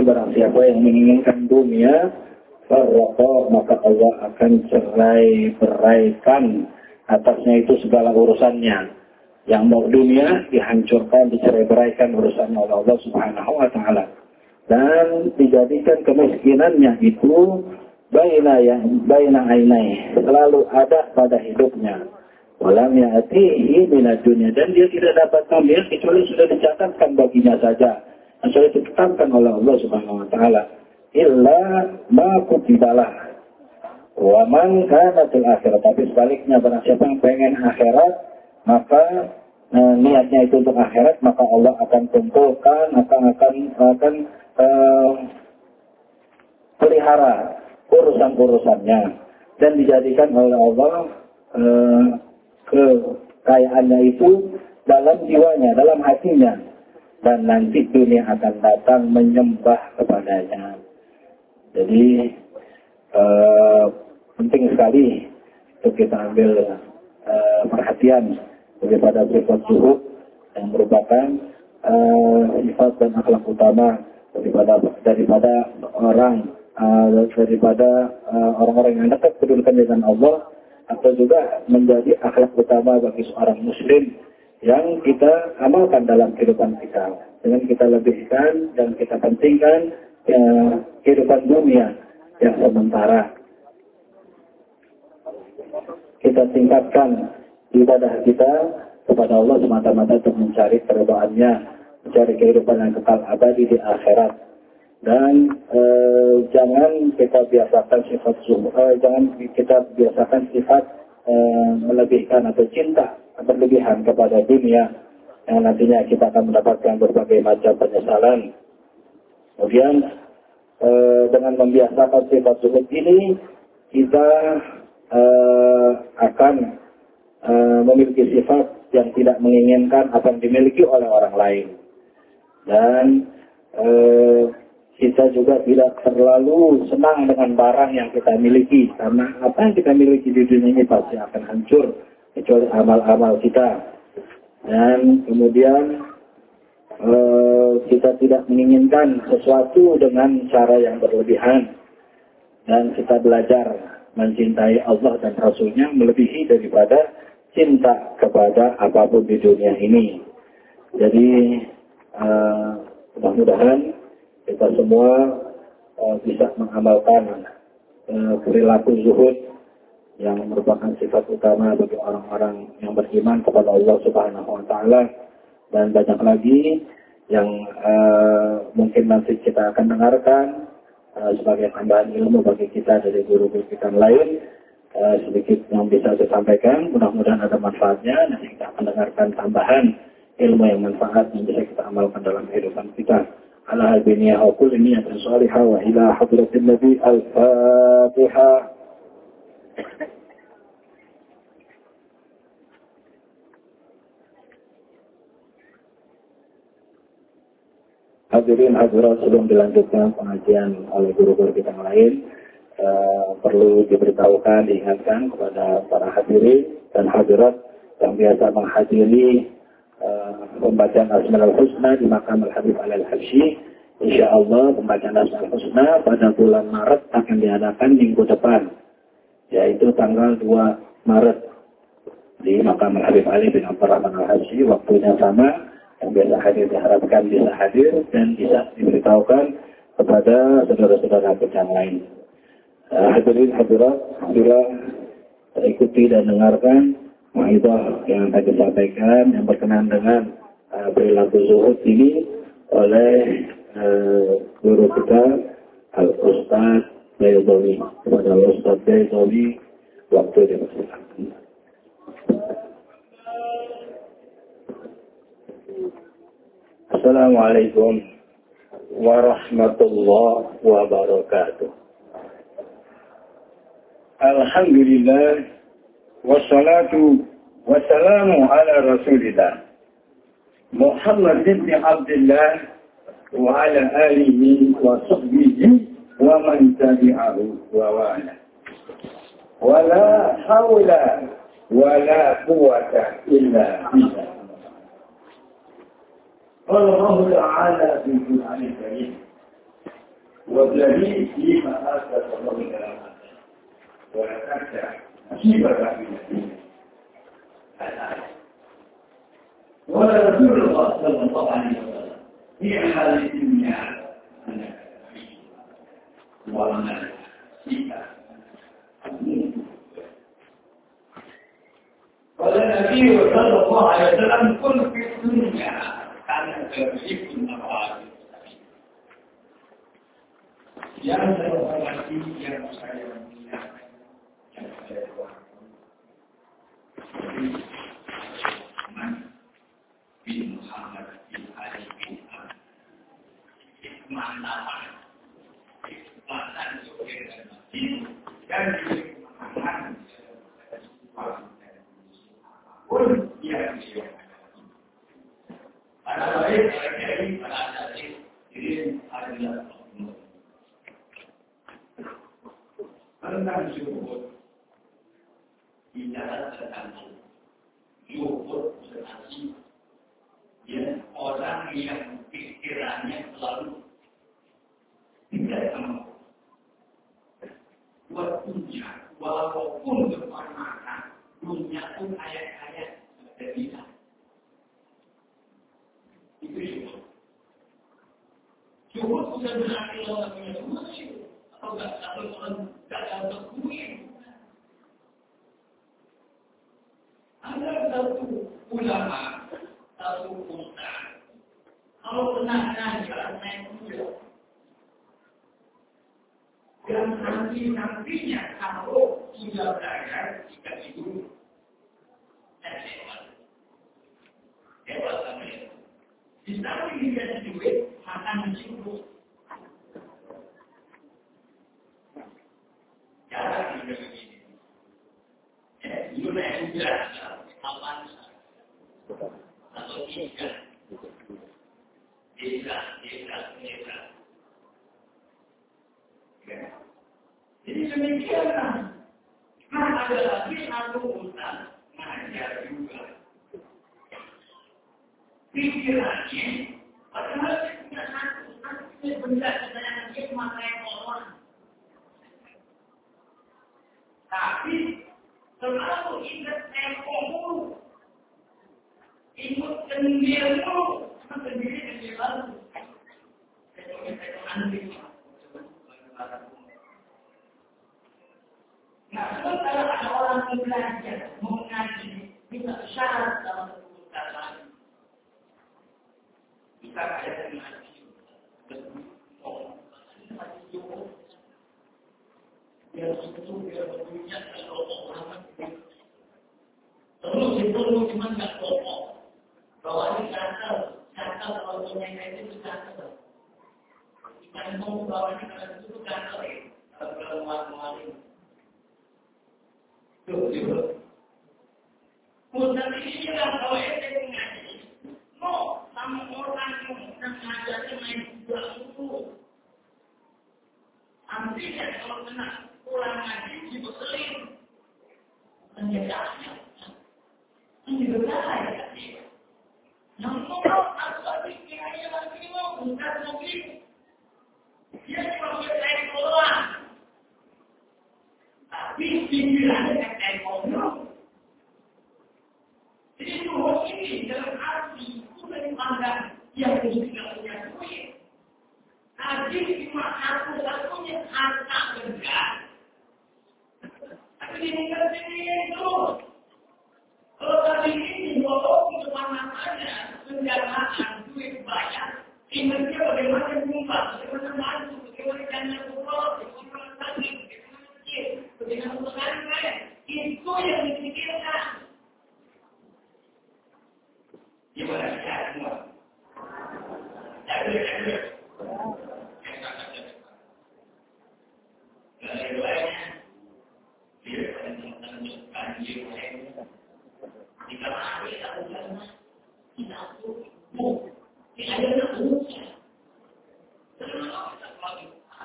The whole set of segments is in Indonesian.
Jadi barang siapa yang menginginkan dunia, farraqa, maka Allah akan cerai beraikan atasnya itu segala urusannya. Yang mau dunia dihancurkan, dicerai beraikan urusannya oleh Allah Subhanahu wa taala. Dan dijadikan kemiskinannya itu baina ainai, selalu ada pada hidupnya. Walam ya'tihi minad dunya, dan dia tidak dapat mengambil kecuali sudah dicatatkan baginya saja. Sudah ditetapkan oleh Allah Subhanahu wa taala. Illa ma kutibalah. Wa man kana fil akhirat, tapi sebaliknya barang siapa yang pengen akhirat, maka niatnya itu untuk akhirat, maka Allah akan kumpulkan, akan pelihara urusan-urusannya dan dijadikan oleh Allah kekayaannya itu dalam jiwanya, dalam hatinya, dan nanti dunia akan datang menyembah kepadanya. Jadi penting sekali untuk kita ambil perhatian daripada sifat zuhud yang merupakan sifat dan akhlak utama daripada orang-orang yang dekat kedudukan dengan Allah, atau juga menjadi akhlak utama bagi seorang muslim yang kita amalkan dalam kehidupan kita, dengan kita lebihkan dan kita pentingkan kehidupan dunia yang sementara. Kita tingkatkan ibadah kita kepada Allah semata-mata untuk mencari keridhaannya, mencari kehidupan yang kekal abadi di akhirat. Dan jangan kita biasakan sifat melebihkan atau cinta berlebihan kepada dunia, yang nantinya kita akan mendapatkan berbagai macam penyesalan. Kemudian dengan membiasakan sifat zuhud ini, kita akan memiliki sifat yang tidak menginginkan apa yang dimiliki oleh orang lain. Dan kita juga tidak terlalu senang dengan barang yang kita miliki, karena apa yang kita miliki di dunia ini pasti akan hancur kecuali amal-amal kita. Dan kemudian kita tidak menginginkan sesuatu dengan cara yang berlebihan, dan kita belajar mencintai Allah dan Rasul-Nya melebihi daripada cinta kepada apapun di dunia ini. Jadi mudah-mudahan kita semua bisa mengamalkan perilaku zuhud yang merupakan sifat utama bagi orang-orang yang beriman kepada Allah Subhanahu wa taala. Dan banyak lagi yang mungkin nanti kita akan dengarkan sebagai tambahan ilmu bagi kita dari guru-guru kita lain. Sedikit yang bisa saya sampaikan, mudah-mudahan ada manfaatnya. Nanti kita akan dengarkan tambahan ilmu yang manfaat yang bisa kita amalkan dalam kehidupan kita. Ala hadiniya wa kulli niyatin salihah wa ila hadratin nabi al-fatihah. Hadirin hadirat, sebelum dilanjutkan pengajian oleh guru-guru kita yang lain, perlu diberitahukan, diingatkan kepada para hadirin dan hadirat yang biasa menghadiri pembacaan Asmaul Husna di Makam Al-Habib Al-Habsyi. Insyaallah pembacaan Asmaul Husna pada bulan Maret akan diadakan minggu depan, yaitu tanggal 2 Maret di Makam Al-Habib Ali bin Abdurrahman Al-Habsyi. Waktunya sama, yang biasa hadir diharapkan bisa hadir dan bisa diberitahukan kepada saudara-saudara yang lain. Hadirin hadirat, bila ikuti dan dengarkan mau'izah yang tadi disampaikan yang berkenaan dengan perilaku zuhud ini oleh guru kita Al-Ustaz Baydawi. Kepada Al-Ustaz Baydawi, waktu dipersilakan. Assalamualaikum warahmatullahi wabarakatuh. Alhamdulillah wassalatu wassalamu ala rasulillah Muhammad bin Abdullah wa ala alihi wa sahbihi wa man tabi'ahu wa wala. Wala hawla wala quwwata illa billah. Allah Ta'ala fi Al-Karim. والذي فيما أثبت الله من وأتى كيف الدين ولا رسول الله صلى الله عليه وسلم في حال الدنيا وما فيها قال النبي صلى الله عليه وسلم كن في الدنيا كان ترتيب المراد yang saya hormati, yang saya muliakan, yang saya hormati, bin Muhammad bin Ali bin Abi, mantap, mantap juga dan mantap pun yang dia. Pada baik dari pada ini adalah tentang syukur tidak tertentu syukur berarti ya orang yang pikirannya selalu tidak sama buat dunia walaupun bermanfaat dunia pun kaya-kaya tidak itu syukur sudah berarti orang punya semua syukur atau orang tidak berkuih. Ada satu ulama, satu ustaz. Kalau pernah ngajar naik kuda, dan nantinya kalau sudah belajar jika itu hebat sampai. Di samping dia duit makan cukup. Cara juga begini. Dunia juga aman atau tidak. Tidak. Jadi demikianlah. Nah ada lagi satu ustaz mengajar juga. Pikirannya, padahal dia punya satu benda sebenarnya dia memakai orang. Tapi selalu ingat ekomu, ingat sendirimu, sendiri baru. Nah, sementara ada orang yang belajar mengaji, bisa syarat dalam keputusan. Kita kaya mengaji, biar itu biar punya kalau orang terus itu cuma nggak pokok bahwa ini catat kalau punya itu catat kita mau bahwa ini kalau itu catat kalau muat itu mudah ini lah kalau itu mengaji no sama orang yang mengajarnya main dulu artinya kalau kena pulang ngaji dibeselin penjelasannya ini berbahaya ya yang mau asal pikirannya lagi mau bukan mobil dia cuma bisa doang tapi pikirannya kayak ngomong jadi tuh ini dalam arti sudah dipandang yang tidak punya duit tadi cuma satu-satunya harta benda tapi diingat ini itu. Kalau tadi ini walaupun cuma namanya pendanaan duit banyak, ingatnya bagaimana nyumbang, bagaimana bantu, bagaimana dana umroh, bagaimana sakit, bagaimana masjid, bagaimana pesantren, itu yang dipikirkan. Gimana kita semua? Jadi. Kedua-duanya dia menunjukkan diri jika hari atau jamaah kita tuh tidak ada urusan. Terlalu kita lagi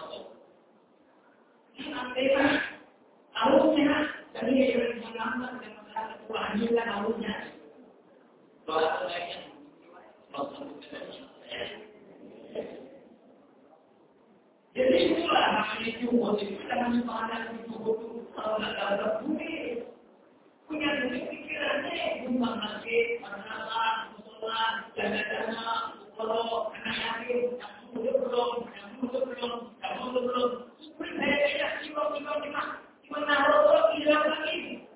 ini antena harusnya jadi yang mengamat dan masyarakat kewajiban harusnya. Soal lainnya, jadi itu, jangan dipandang itu kalau nggak ada bumi. Punya duit pikirannya, rumah masjid, masalah, musola, dana-dana, kalau anak yatim, yang muda belum. Saya cuma naruh hilang lagi.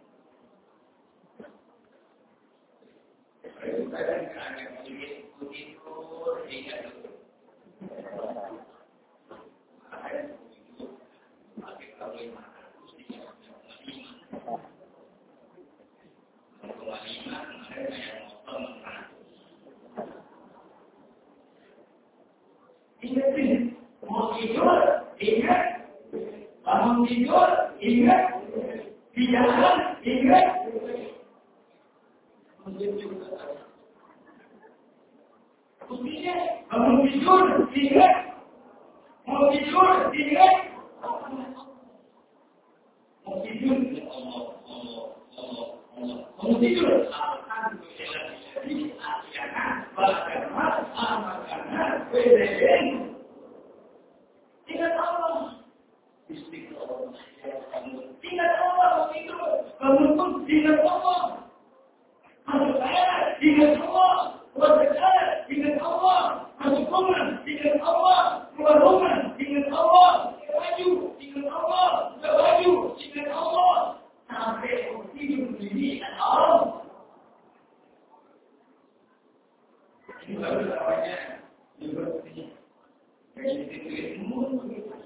Mau tidur, ingat. Bangun tidur, ingat. Di jalan, ingat. Buktinya, bangun tidur, ingat. Mau tidur, ingat. Mau tidur, mau tidur. Ingat Allah. Ingat Allah itu. Bangun pun ingat Allah. Masuk saya ingat Allah. Keluar saya ingat Allah. Masuk rumah ingat Allah. Keluar rumah ingat Allah. Baju ingat Allah. Baju ingat Allah. Sampai hidup ini ingat Allah. Ini baru namanya liberty. Jadi itu semua bebas.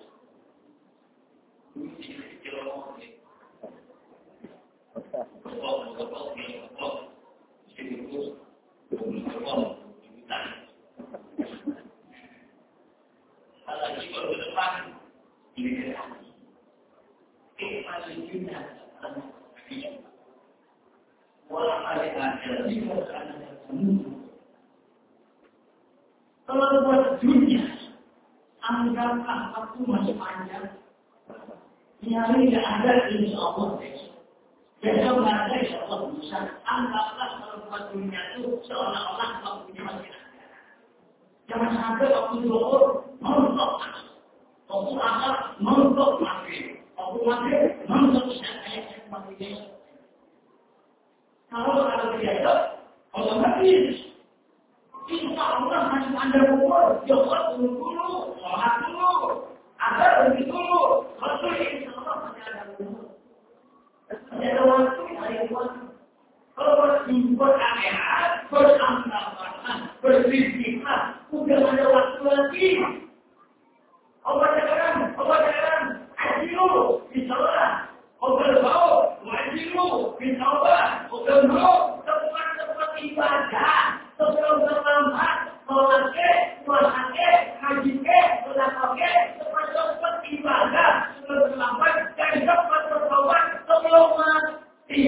Kalau buat dunia, anggaplah waktu masih panjang. Nyari tidak ada insya Allah besok. Besok tidak ada insya Allah bisa. Anggaplah kalau buat dunia itu seolah-olah waktunya masih ada. Jangan sampai waktu zuhur mentok asar. Waktu asar mentok maghrib. Waktu maghrib mentok isya. Kayak seperti besok. Kalau besok, otomatis. Insya Allah masih ada umur. Ya Allah dulu, sholat dulu. Agar berhenti dulu. Betul insya Allah masih ada umur. Masih ada waktu, ada waktu. Kalau berjumpa akhirat, bersama-sama, berzikirlah, udah ada waktu lagi. Allah jangan, ajilu, insyaAllah. Allah mau, ajilu, insyaAllah. Allah mau, tempat-tempat ibadah. Sebelum terlambat, sholatnya, puasanya, hajinya, sedekahnya, tempat-tempat ibadah. Sebelum terlambat, dan tempat bertobat sebelum mati.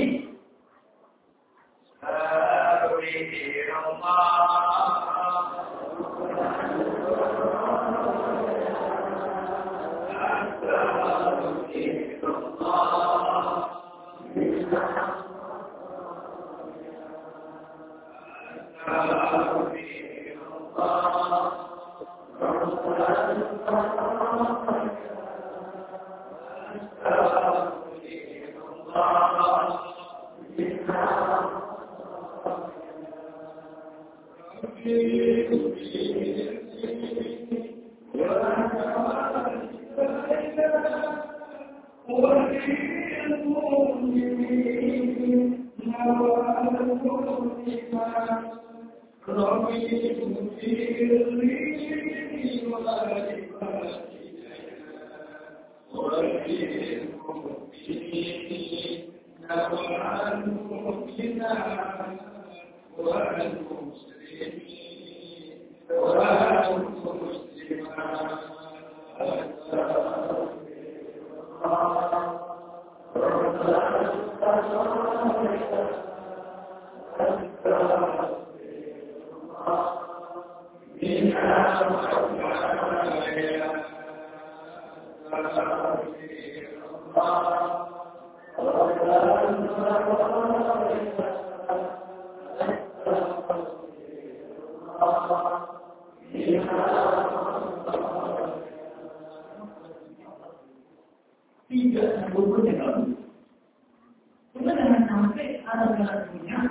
tidak berpengaruh. Cuma jangan sampai gara-gara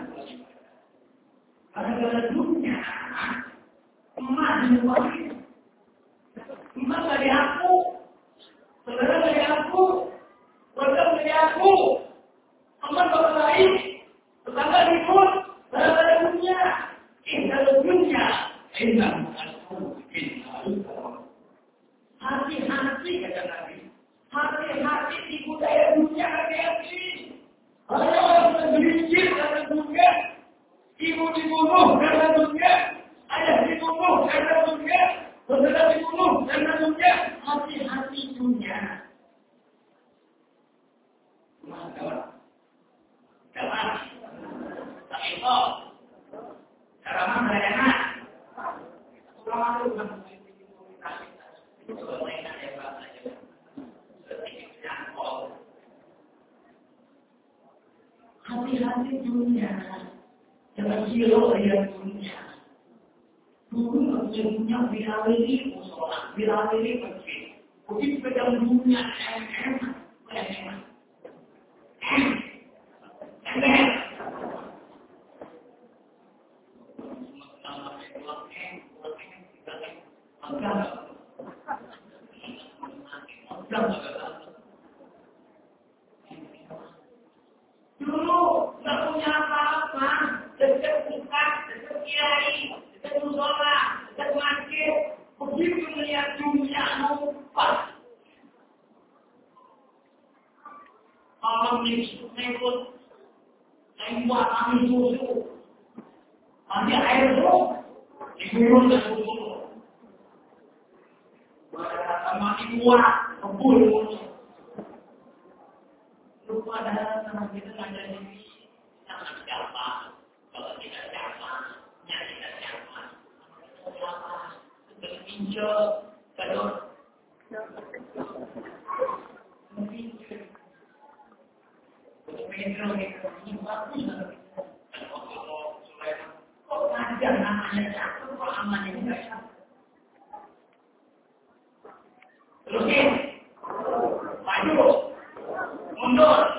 dunia, emak dilupain. Emak dari aku, saudara dari aku, keluarga dari aku, teman bapak lain, tetangga ribut, gara-gara dunia. Kalau dunia, hati-hati kata Nabi. Hati-hati di budaya dunia hati-hati. Ada orang tergelincir karena dunia, ibu dibunuh karena dunia, ayah dibunuh karena dunia, saudara dibunuh karena dunia. Hati-hati dunia. Maka, kawan, tak itu, cara mana enak? Kalau itu kan hati-hati dunia, jangan silau dengan dunia. Dulu dunia birawiri musola, birawiri masjid. Begitu pegang dunia, enak. Dulu nggak punya apa-apa, dekat bukan, dekat kiai, dekat musola, dekat masjid. Begitu melihat dunia lupa. Kalau mengikut, buat kami susu, nanti air itu digulung dan susu. Mati kuat, kebul. Lupa dah sama kita ada di sama siapa. Kalau tidak siapa, nyari kita siapa. Siapa? Berpinjau, kalau berpinjau. Berpinjau ini bagus. Kok ada namanya siapa? Kok amannya enggak siapa? Terusin, maju, mundur.